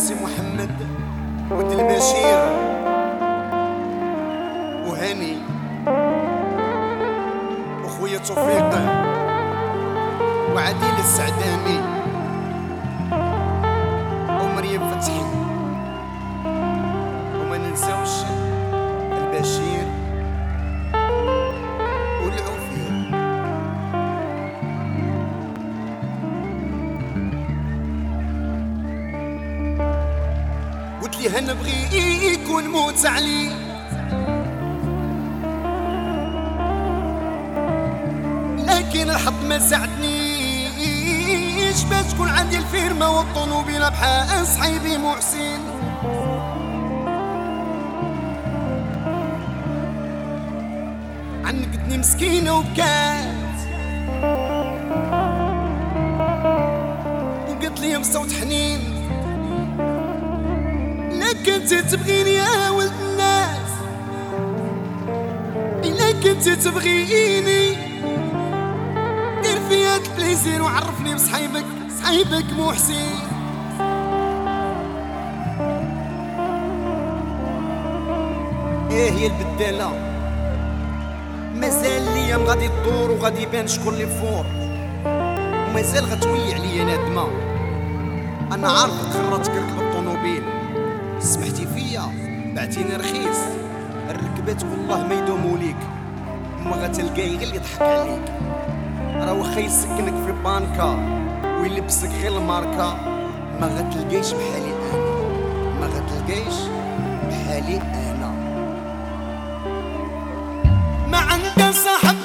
سي محمد ود البشير وهاني وخويا توفيق وعديل السعداني ومريم فتحي وما ننساوش البشير والعوفير. قلت لي هنبغي يكون موت علي لكن الحظ ما ساعدنيش باش تكون عندي الفيرما والطوموبيله بحال صحيبي محسن. عنقتني مسكينه وبكات وقلت لي بصوت حنين لك انت تبغيني يا ولد الناس، الا كنت تبغيني دير فيا البليزير وعرفني بصحيبك محسن. ايه هي البداله مازال ليام غادي تدور وغادي يبان شكون اللي فور ومازال غتولي عليا نادمه. انا عارفك خرجتك ركب الطوموبيل سمحتي فيا بعتيني رخيص، الركبات والله ما يدوموا ليك وما غتلقاي غير اللي يضحك عليك. راه واخا يسكنك في بانكا ويلبسك غير الماركه ما غتلقايش بحالي انا، ما غتلقايش بحالي انا. ما عندها صاحب